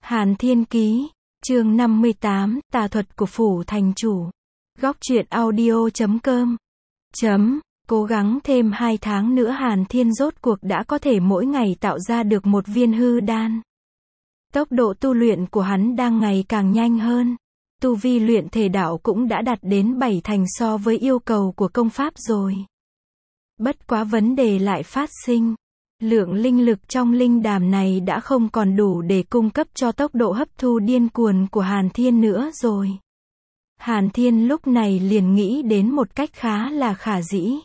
Hàn Thiên Ký, chương 58, tà thuật của phủ thành chủ. Góc truyện audio.com. Cố gắng thêm 2 tháng nữa Hàn Thiên rốt cuộc đã có thể mỗi ngày tạo ra được một viên hư đan. Tốc độ tu luyện của hắn đang ngày càng nhanh hơn. Tu vi luyện thể đạo cũng đã đạt đến 7 thành so với yêu cầu của công pháp rồi. Bất quá vấn đề lại phát sinh. Lượng linh lực trong linh đàm này đã không còn đủ để cung cấp cho tốc độ hấp thu điên cuồng của Hàn Thiên nữa rồi. Hàn Thiên lúc này liền nghĩ đến một cách khá là khả dĩ.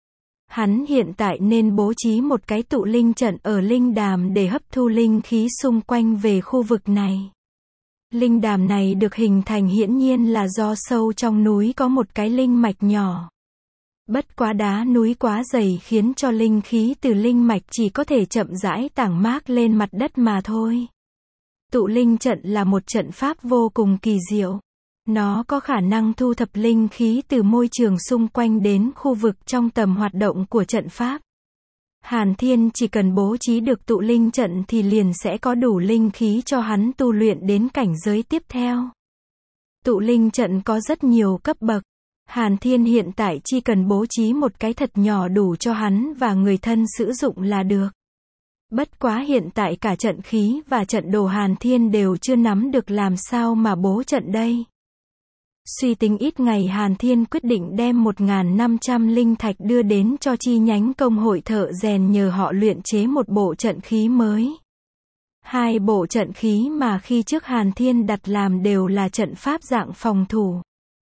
Hắn hiện tại nên bố trí một cái tụ linh trận ở linh đàm để hấp thu linh khí xung quanh về khu vực này. Linh đàm này được hình thành hiển nhiên là do sâu trong núi có một cái linh mạch nhỏ. Bất quá đá núi quá dày khiến cho linh khí từ linh mạch chỉ có thể chậm rãi tản mát lên mặt đất mà thôi. Tụ linh trận là một trận pháp vô cùng kỳ diệu. Nó có khả năng thu thập linh khí từ môi trường xung quanh đến khu vực trong tầm hoạt động của trận pháp. Hàn Thiên chỉ cần bố trí được tụ linh trận thì liền sẽ có đủ linh khí cho hắn tu luyện đến cảnh giới tiếp theo. Tụ linh trận có rất nhiều cấp bậc. Hàn Thiên hiện tại chỉ cần bố trí một cái thật nhỏ đủ cho hắn và người thân sử dụng là được. Bất quá hiện tại cả trận khí và trận đồ Hàn Thiên đều chưa nắm được làm sao mà bố trận đây. Suy tính ít ngày Hàn Thiên quyết định đem 1.500 linh thạch đưa đến cho chi nhánh công hội thợ rèn nhờ họ luyện chế một bộ trận khí mới. 2 bộ trận khí mà khi trước Hàn Thiên đặt làm đều là trận pháp dạng phòng thủ.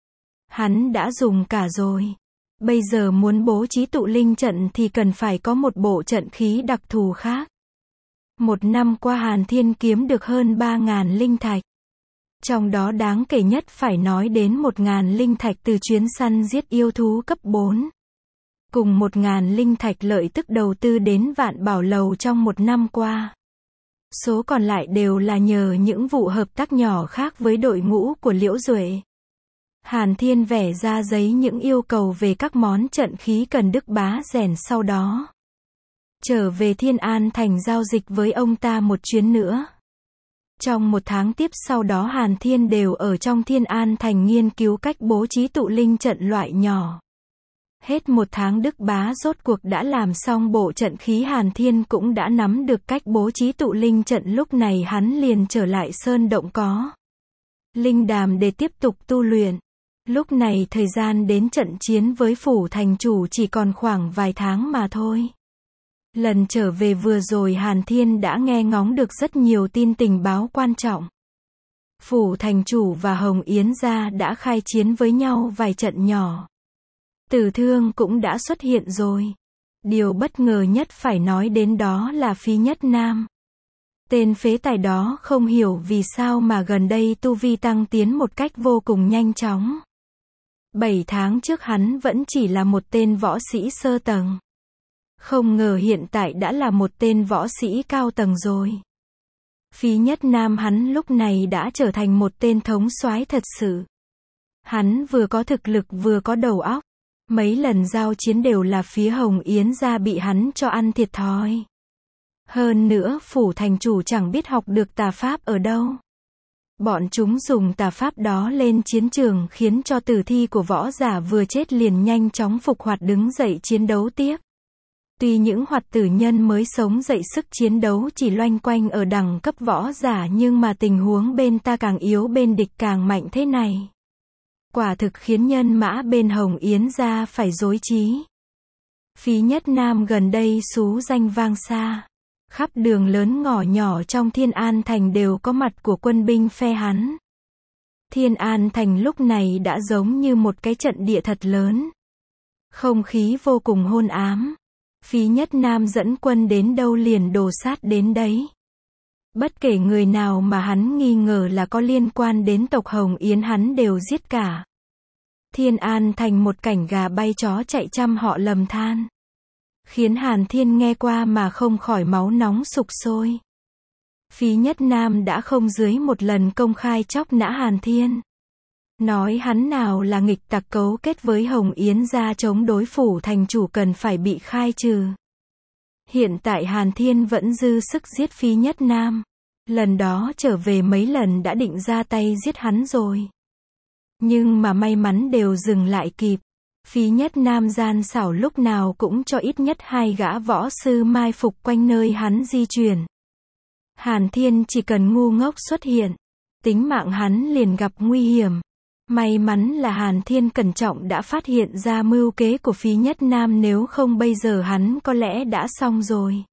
Hắn đã dùng cả rồi. Bây giờ muốn bố trí tụ linh trận thì cần phải có một bộ trận khí đặc thù khác. Một năm qua Hàn Thiên kiếm được hơn 3.000 linh thạch. Trong đó đáng kể nhất phải nói đến 1.000 linh thạch từ chuyến săn giết yêu thú cấp 4. Cùng 1.000 linh thạch lợi tức đầu tư đến Vạn Bảo Lầu trong một năm qua. Số còn lại đều là nhờ những vụ hợp tác nhỏ khác với đội ngũ của Liễu Duệ. Hàn Thiên vẽ ra giấy những yêu cầu về các món trận khí cần Đức Bá rèn sau đó. Trở về Thiên An Thành giao dịch với ông ta một chuyến nữa. Trong một tháng tiếp sau đó Hàn Thiên đều ở trong Thiên An Thành nghiên cứu cách bố trí tụ linh trận loại nhỏ. Hết một tháng Đức Bá rốt cuộc đã làm xong bộ trận khí Hàn Thiên cũng đã nắm được cách bố trí tụ linh trận lúc này hắn liền trở lại sơn động có. Linh đàm để tiếp tục tu luyện. Lúc này thời gian đến trận chiến với phủ thành chủ chỉ còn khoảng vài tháng mà thôi. Lần trở về vừa rồi Hàn Thiên đã nghe ngóng được rất nhiều tin tình báo quan trọng. Phủ thành chủ và Hồng Yến gia đã khai chiến với nhau vài trận nhỏ. Tử thương cũng đã xuất hiện rồi. Điều bất ngờ nhất phải nói đến đó là Phí Nhất Nam. Tên phế tài đó không hiểu vì sao mà gần đây tu vi tăng tiến một cách vô cùng nhanh chóng. 7 tháng trước hắn vẫn chỉ là một tên võ sĩ sơ tầng. Không ngờ hiện tại đã là một tên võ sĩ cao tầng rồi. Phí Nhất Nam hắn lúc này đã trở thành một tên thống soái thật sự. Hắn vừa có thực lực vừa có đầu óc. Mấy lần giao chiến đều là phía Hồng Yến gia bị hắn cho ăn thiệt thòi. Hơn nữa phủ thành chủ chẳng biết học được tà pháp ở đâu. Bọn chúng dùng tà pháp đó lên chiến trường khiến cho tử thi của võ giả vừa chết liền nhanh chóng phục hoạt đứng dậy chiến đấu tiếp. Tuy những hoạt tử nhân mới sống dậy sức chiến đấu chỉ loanh quanh ở đẳng cấp võ giả nhưng mà tình huống bên ta càng yếu bên địch càng mạnh thế này. Quả thực khiến nhân mã bên Hồng Yến gia phải rối trí. Phí Nhất Nam gần đây xú danh vang xa. Khắp đường lớn ngõ nhỏ trong Thiên An Thành đều có mặt của quân binh phe hắn. Thiên An Thành lúc này đã giống như một cái trận địa thật lớn. Không khí vô cùng hôn ám. Phí Nhất Nam dẫn quân đến đâu liền đổ sát đến đấy. Bất kể người nào mà hắn nghi ngờ là có liên quan đến tộc Hồng Yến hắn đều giết cả. Thiên An Thành một cảnh gà bay chó chạy trăm họ lầm than. Khiến Hàn Thiên nghe qua mà không khỏi máu nóng sục sôi. Phí Nhất Nam đã không dưới một lần công khai chóc nã Hàn Thiên. Nói hắn nào là nghịch tặc cấu kết với Hồng Yến gia chống đối phủ thành chủ cần phải bị khai trừ. Hiện tại Hàn Thiên vẫn dư sức giết Phí Nhất Nam. Lần đó trở về mấy lần đã định ra tay giết hắn rồi. Nhưng mà may mắn đều dừng lại kịp. Phí Nhất Nam gian xảo lúc nào cũng cho ít nhất 2 gã võ sư mai phục quanh nơi hắn di chuyển. Hàn Thiên chỉ cần ngu ngốc xuất hiện, tính mạng hắn liền gặp nguy hiểm. May mắn là Hàn Thiên cẩn trọng đã phát hiện ra mưu kế của Phí Nhất Nam, nếu không bây giờ hắn có lẽ đã xong rồi.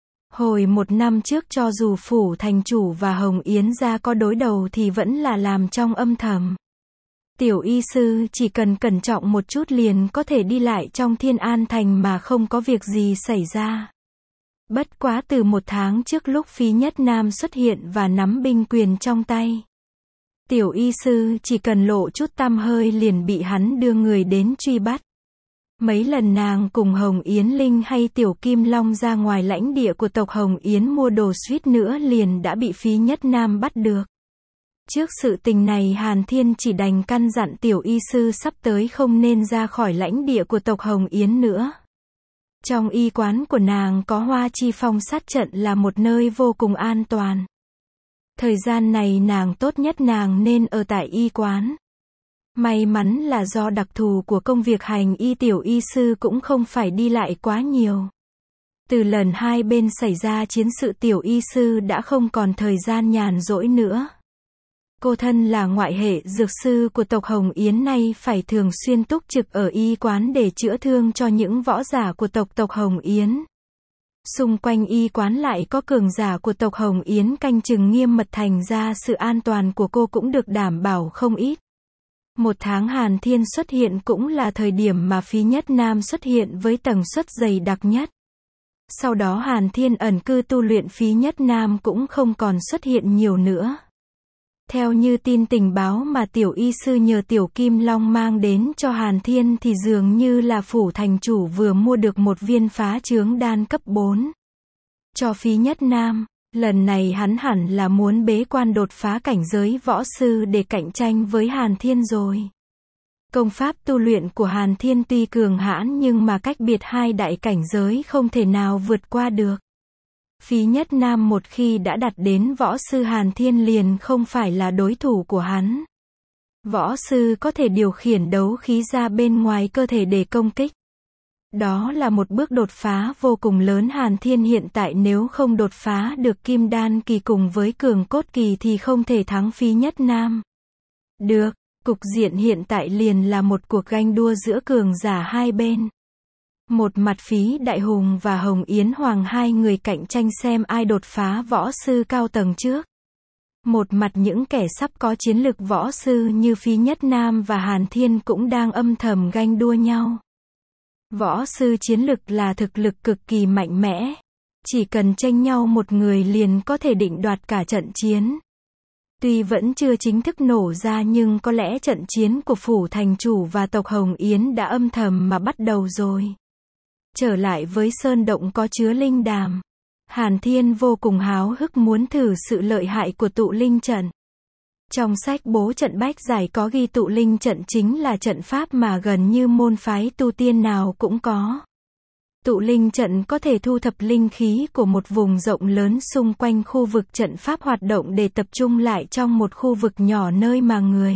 Hồi 1 năm trước cho dù phủ thành chủ và Hồng Yến gia có đối đầu thì vẫn là làm trong âm thầm. Tiểu y sư chỉ cần cẩn trọng một chút liền có thể đi lại trong Thiên An Thành mà không có việc gì xảy ra. Bất quá từ 1 tháng trước lúc Phí Nhất Nam xuất hiện và nắm binh quyền trong tay, tiểu y sư chỉ cần lộ chút tăm hơi liền bị hắn đưa người đến truy bắt. Mấy lần nàng cùng Hồng Yến Linh hay Tiểu Kim Long ra ngoài lãnh địa của tộc Hồng Yến mua đồ, suýt nữa liền đã bị Phí Nhất Nam bắt được. Trước sự tình này Hàn Thiên chỉ đành căn dặn tiểu y sư sắp tới không nên ra khỏi lãnh địa của tộc Hồng Yến nữa. Trong y quán của nàng có Hoa Chi Phong sát trận là một nơi vô cùng an toàn. Thời gian này nàng tốt nhất nàng nên ở tại y quán. May mắn là do đặc thù của công việc hành y, tiểu y sư cũng không phải đi lại quá nhiều. Từ lần hai bên xảy ra chiến sự, tiểu y sư đã không còn thời gian nhàn rỗi nữa. Cô thân là ngoại hệ dược sư của tộc Hồng Yến nay phải thường xuyên túc trực ở y quán để chữa thương cho những võ giả của tộc Hồng Yến. Xung quanh y quán lại có cường giả của tộc Hồng Yến canh chừng nghiêm mật, thành ra sự an toàn của cô cũng được đảm bảo không ít. 1 tháng Hàn Thiên xuất hiện cũng là thời điểm mà Phí Nhất Nam xuất hiện với tần suất dày đặc nhất. Sau đó Hàn Thiên ẩn cư tu luyện, Phí Nhất Nam cũng không còn xuất hiện nhiều nữa. Theo như tin tình báo mà tiểu y sư nhờ Tiểu Kim Long mang đến cho Hàn Thiên thì dường như là phủ thành chủ vừa mua được một viên phá trướng đan cấp 4 cho Phí Nhất Nam. Lần này hắn hẳn là muốn bế quan đột phá cảnh giới võ sư để cạnh tranh với Hàn Thiên rồi. Công pháp tu luyện của Hàn Thiên tuy cường hãn nhưng mà cách biệt 2 đại cảnh giới không thể nào vượt qua được. Phí Nhất Nam một khi đã đạt đến võ sư, Hàn Thiên liền không phải là đối thủ của hắn. Võ sư có thể điều khiển đấu khí ra bên ngoài cơ thể để công kích. Đó là một bước đột phá vô cùng lớn. Hàn Thiên hiện tại nếu không đột phá được Kim Đan kỳ cùng với Cường Cốt kỳ thì không thể thắng Phí Nhất Nam được. Cục diện hiện tại liền là một cuộc ganh đua giữa cường giả hai bên. Một mặt Phí Đại Hùng và Hồng Yến Hoàng, hai người cạnh tranh xem ai đột phá võ sư cao tầng trước. Một mặt những kẻ sắp có chiến lực võ sư như Phí Nhất Nam và Hàn Thiên cũng đang âm thầm ganh đua nhau. Võ sư chiến lực là thực lực cực kỳ mạnh mẽ. Chỉ cần tranh nhau một người liền có thể định đoạt cả trận chiến. Tuy vẫn chưa chính thức nổ ra nhưng có lẽ trận chiến của phủ thành chủ và tộc Hồng Yến đã âm thầm mà bắt đầu rồi. Trở lại với sơn động có chứa linh đàm, Hàn Thiên vô cùng háo hức muốn thử sự lợi hại của tụ linh trận. Trong sách bố trận Bách Giải có ghi tụ linh trận chính là trận pháp mà gần như môn phái tu tiên nào cũng có. Tụ linh trận có thể thu thập linh khí của một vùng rộng lớn xung quanh khu vực trận pháp hoạt động để tập trung lại trong một khu vực nhỏ nơi mà người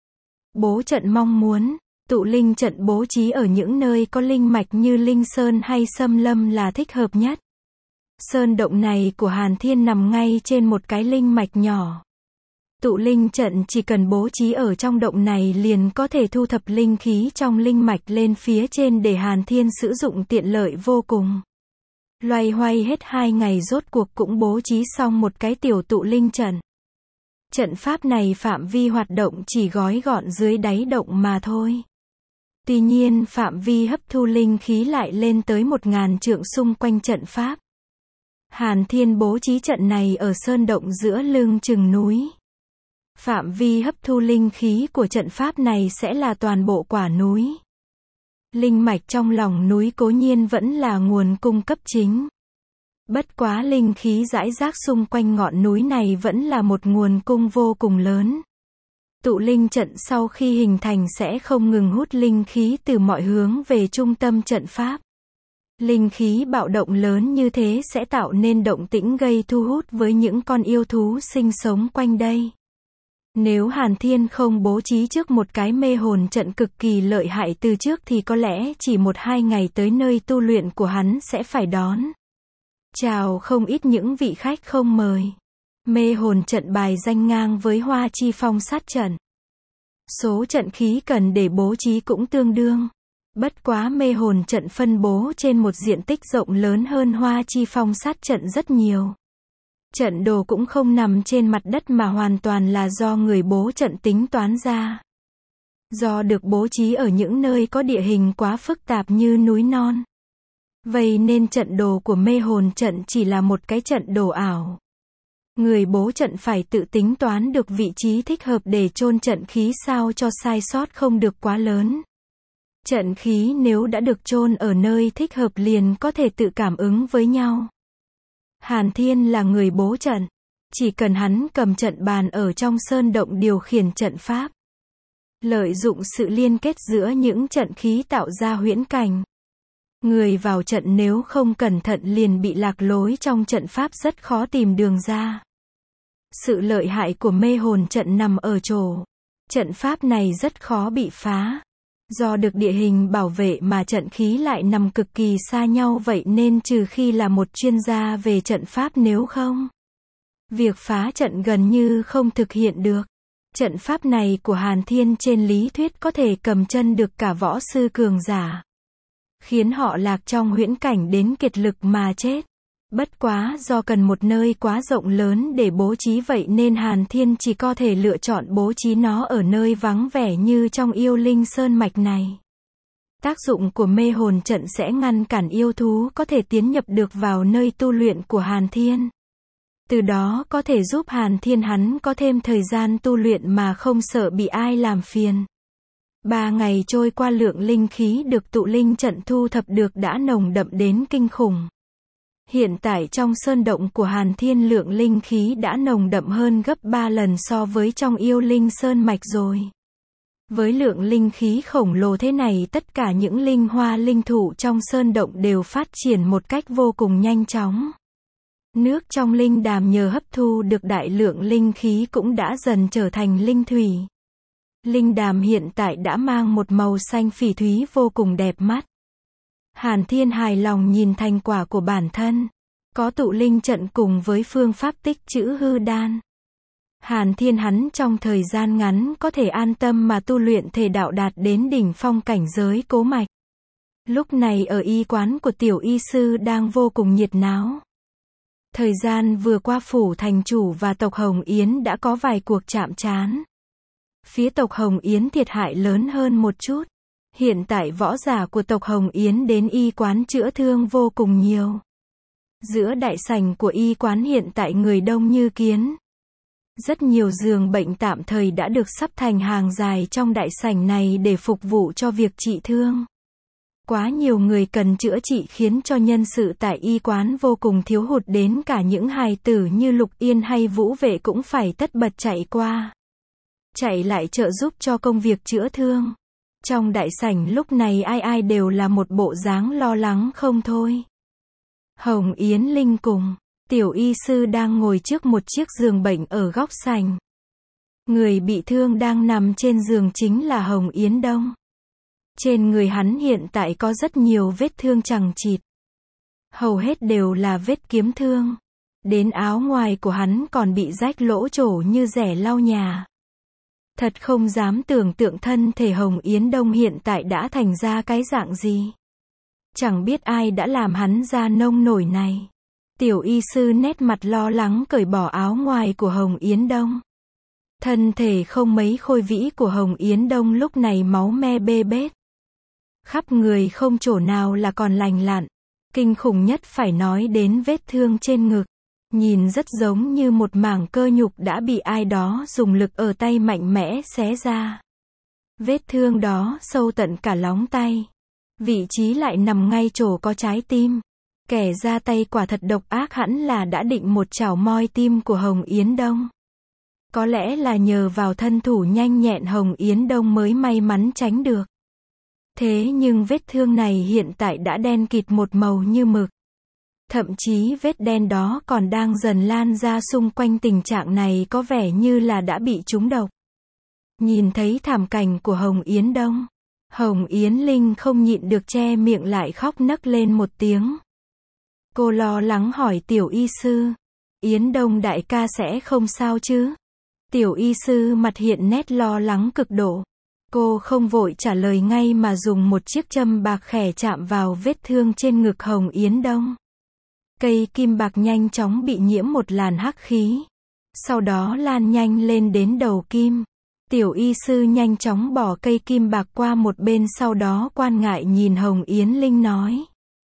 bố trận mong muốn. Tụ linh trận bố trí ở những nơi có linh mạch như linh sơn hay xâm lâm là thích hợp nhất. Sơn động này của Hàn Thiên nằm ngay trên một cái linh mạch nhỏ. Tụ linh trận chỉ cần bố trí ở trong động này liền có thể thu thập linh khí trong linh mạch lên phía trên để Hàn Thiên sử dụng tiện lợi vô cùng. Loay hoay hết 2 ngày rốt cuộc cũng bố trí xong một cái tiểu tụ linh trận. Trận pháp này phạm vi hoạt động chỉ gói gọn dưới đáy động mà thôi. Tuy nhiên phạm vi hấp thu linh khí lại lên tới 1000 trượng xung quanh trận pháp. Hàn Thiên bố trí trận này ở sơn động giữa lưng chừng núi. Phạm vi hấp thu linh khí của trận pháp này sẽ là toàn bộ quả núi. Linh mạch trong lòng núi cố nhiên vẫn là nguồn cung cấp chính. Bất quá linh khí rải rác xung quanh ngọn núi này vẫn là một nguồn cung vô cùng lớn. Tụ linh trận sau khi hình thành sẽ không ngừng hút linh khí từ mọi hướng về trung tâm trận pháp. Linh khí bạo động lớn như thế sẽ tạo nên động tĩnh gây thu hút với những con yêu thú sinh sống quanh đây. Nếu Hàn Thiên không bố trí trước một cái mê hồn trận cực kỳ lợi hại từ trước thì có lẽ chỉ 1-2 ngày tới nơi tu luyện của hắn sẽ phải đón chào không ít những vị khách không mời. Mê hồn trận bài danh ngang với Hoa Chi Phong sát trận. Số trận khí cần để bố trí cũng tương đương. Bất quá mê hồn trận phân bố trên một diện tích rộng lớn hơn Hoa Chi Phong sát trận rất nhiều. Trận đồ cũng không nằm trên mặt đất mà hoàn toàn là do người bố trận tính toán ra. Do được bố trí ở những nơi có địa hình quá phức tạp như núi non. Vậy nên trận đồ của mê hồn trận chỉ là một cái trận đồ ảo. Người bố trận phải tự tính toán được vị trí thích hợp để chôn trận khí sao cho sai sót không được quá lớn. Trận khí nếu đã được chôn ở nơi thích hợp liền có thể tự cảm ứng với nhau. Hàn Thiên là người bố trận. Chỉ cần hắn cầm trận bàn ở trong sơn động điều khiển trận pháp. Lợi dụng sự liên kết giữa những trận khí tạo ra huyễn cảnh. Người vào trận nếu không cẩn thận liền bị lạc lối trong trận pháp rất khó tìm đường ra. Sự lợi hại của mê hồn trận nằm ở chỗ. Trận pháp này rất khó bị phá. Do được địa hình bảo vệ mà trận khí lại nằm cực kỳ xa nhau vậy nên trừ khi là một chuyên gia về trận pháp nếu không. Việc phá trận gần như không thực hiện được. Trận pháp này của Hàn Thiên trên lý thuyết có thể cầm chân được cả võ sư cường giả. Khiến họ lạc trong huyễn cảnh đến kiệt lực mà chết. Bất quá do cần một nơi quá rộng lớn để bố trí vậy nên Hàn Thiên chỉ có thể lựa chọn bố trí nó ở nơi vắng vẻ như trong yêu linh sơn mạch này. Tác dụng của mê hồn trận sẽ ngăn cản yêu thú có thể tiến nhập được vào nơi tu luyện của Hàn Thiên. Từ đó có thể giúp Hàn Thiên hắn có thêm thời gian tu luyện mà không sợ bị ai làm phiền. 3 ngày trôi qua lượng linh khí được tụ linh trận thu thập được đã nồng đậm đến kinh khủng. Hiện tại trong sơn động của Hàn Thiên lượng linh khí đã nồng đậm hơn gấp 3 lần so với trong yêu linh sơn mạch rồi. Với lượng linh khí khổng lồ thế này tất cả những linh hoa linh thụ trong sơn động đều phát triển một cách vô cùng nhanh chóng. Nước trong linh đàm nhờ hấp thu được đại lượng linh khí cũng đã dần trở thành linh thủy. Linh đàm hiện tại đã mang một màu xanh phỉ thúy vô cùng đẹp mắt. Hàn Thiên hài lòng nhìn thành quả của bản thân. Có tụ linh trận cùng với phương pháp tích trữ hư đan. Hàn Thiên hắn trong thời gian ngắn có thể an tâm mà tu luyện thể đạo đạt đến đỉnh phong cảnh giới cố mạch. Lúc này ở y quán của tiểu y sư đang vô cùng nhiệt náo. Thời gian vừa qua phủ thành chủ và tộc Hồng Yến đã có vài cuộc chạm trán. Phía tộc Hồng Yến thiệt hại lớn hơn một chút. Hiện tại võ giả của tộc Hồng Yến đến y quán chữa thương vô cùng nhiều. Giữa đại sảnh của y quán hiện tại người đông như kiến. Rất nhiều giường bệnh tạm thời đã được sắp thành hàng dài trong đại sảnh này để phục vụ cho việc trị thương. Quá nhiều người cần chữa trị khiến cho nhân sự tại y quán vô cùng thiếu hụt đến cả những hài tử như Lục Yên hay Vũ Vệ cũng phải tất bật chạy qua. Chạy lại trợ giúp cho công việc chữa thương. Trong đại sảnh lúc này ai ai đều là một bộ dáng lo lắng không thôi. Hồng Yến Linh cùng tiểu y sư đang ngồi trước một chiếc giường bệnh ở góc sảnh. Người bị thương đang nằm trên giường chính là Hồng Yến Đông. Trên người hắn hiện tại có rất nhiều vết thương chằng chịt. Hầu hết đều là vết kiếm thương. Đến áo ngoài của hắn còn bị rách lỗ trổ như rẻ lau nhà. Thật không dám tưởng tượng thân thể Hồng Yến Đông hiện tại đã thành ra cái dạng gì. Chẳng biết ai đã làm hắn ra nông nổi này. Tiểu y sư nét mặt lo lắng cởi bỏ áo ngoài của Hồng Yến Đông. Thân thể không mấy khôi vĩ của Hồng Yến Đông lúc này máu me bê bết. Khắp người không chỗ nào là còn lành lặn. Kinh khủng nhất phải nói đến vết thương trên ngực. Nhìn rất giống như một mảng cơ nhục đã bị ai đó dùng lực ở tay mạnh mẽ xé ra. Vết thương đó sâu tận cả lóng tay. Vị trí lại nằm ngay chỗ có trái tim. Kẻ ra tay quả thật độc ác hẳn là đã định một chảo moi tim của Hồng Yến Đông. Có lẽ là nhờ vào thân thủ nhanh nhẹn Hồng Yến Đông mới may mắn tránh được. Thế nhưng vết thương này hiện tại đã đen kịt một màu như mực. Thậm chí vết đen đó còn đang dần lan ra xung quanh, tình trạng này có vẻ như là đã bị trúng độc. Nhìn thấy thảm cảnh của Hồng Yến Đông, Hồng Yến Linh không nhịn được che miệng lại khóc nấc lên một tiếng. Cô lo lắng hỏi Tiểu y sư, Yến Đông đại ca sẽ không sao chứ? Tiểu y sư mặt hiện nét lo lắng cực độ. Cô không vội trả lời ngay mà dùng một chiếc châm bạc khẻ chạm vào vết thương trên ngực Hồng Yến Đông. Cây kim bạc nhanh chóng bị nhiễm một làn hắc khí. Sau đó lan nhanh lên đến đầu kim. Tiểu y sư nhanh chóng bỏ cây kim bạc qua một bên, sau đó quan ngại nhìn Hồng Yến Linh nói.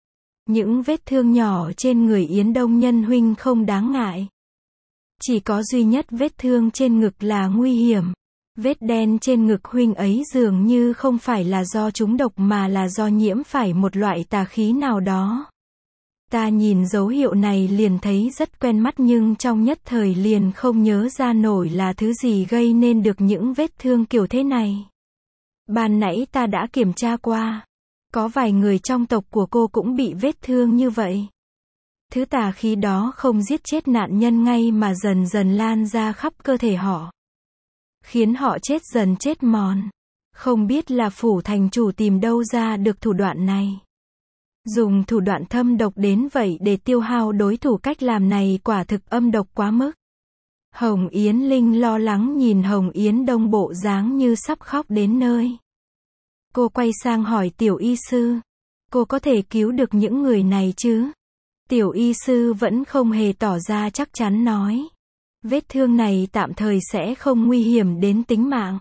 Những vết thương nhỏ trên người Yến Đông nhân huynh không đáng ngại. Chỉ có duy nhất vết thương trên ngực là nguy hiểm. Vết đen trên ngực huynh ấy dường như không phải là do trúng độc mà là do nhiễm phải một loại tà khí nào đó. Ta nhìn dấu hiệu này liền thấy rất quen mắt, nhưng trong nhất thời liền không nhớ ra nổi là thứ gì gây nên được những vết thương kiểu thế này. Ban nãy ta đã kiểm tra qua. Có vài người trong tộc của cô cũng bị vết thương như vậy. Thứ tà khí đó không giết chết nạn nhân ngay mà dần dần lan ra khắp cơ thể họ, khiến họ chết dần chết mòn. Không biết là phủ thành chủ tìm đâu ra được thủ đoạn này. Dùng thủ đoạn thâm độc đến vậy để tiêu hao đối thủ, cách làm này quả thực âm độc quá mức. Hồng Yến Linh lo lắng nhìn Hồng Yến Đông bộ dáng như sắp khóc đến nơi. Cô quay sang hỏi Tiểu y sư, cô có thể cứu được những người này chứ? Tiểu y sư vẫn không hề tỏ ra chắc chắn nói. Vết thương này tạm thời sẽ không nguy hiểm đến tính mạng.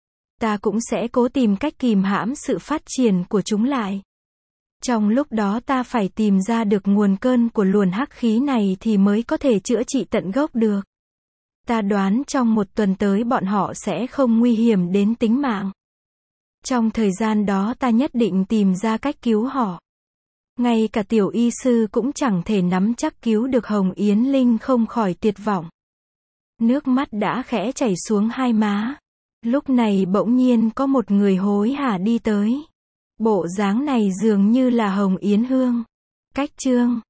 Ta cũng sẽ cố tìm cách kìm hãm sự phát triển của chúng lại. Trong lúc đó ta phải tìm ra được nguồn cơn của luồng hắc khí này thì mới có thể chữa trị tận gốc được. Ta đoán trong một tuần tới bọn họ sẽ không nguy hiểm đến tính mạng. Trong thời gian đó ta nhất định tìm ra cách cứu họ. Ngay cả Tiểu y sư cũng chẳng thể nắm chắc cứu được. Hồng Yến Linh không khỏi tuyệt vọng. Nước mắt đã khẽ chảy xuống hai má. Lúc này bỗng nhiên có một người hối hả đi tới. Bộ dáng này dường như là Hồng Yến Hương. Cách chương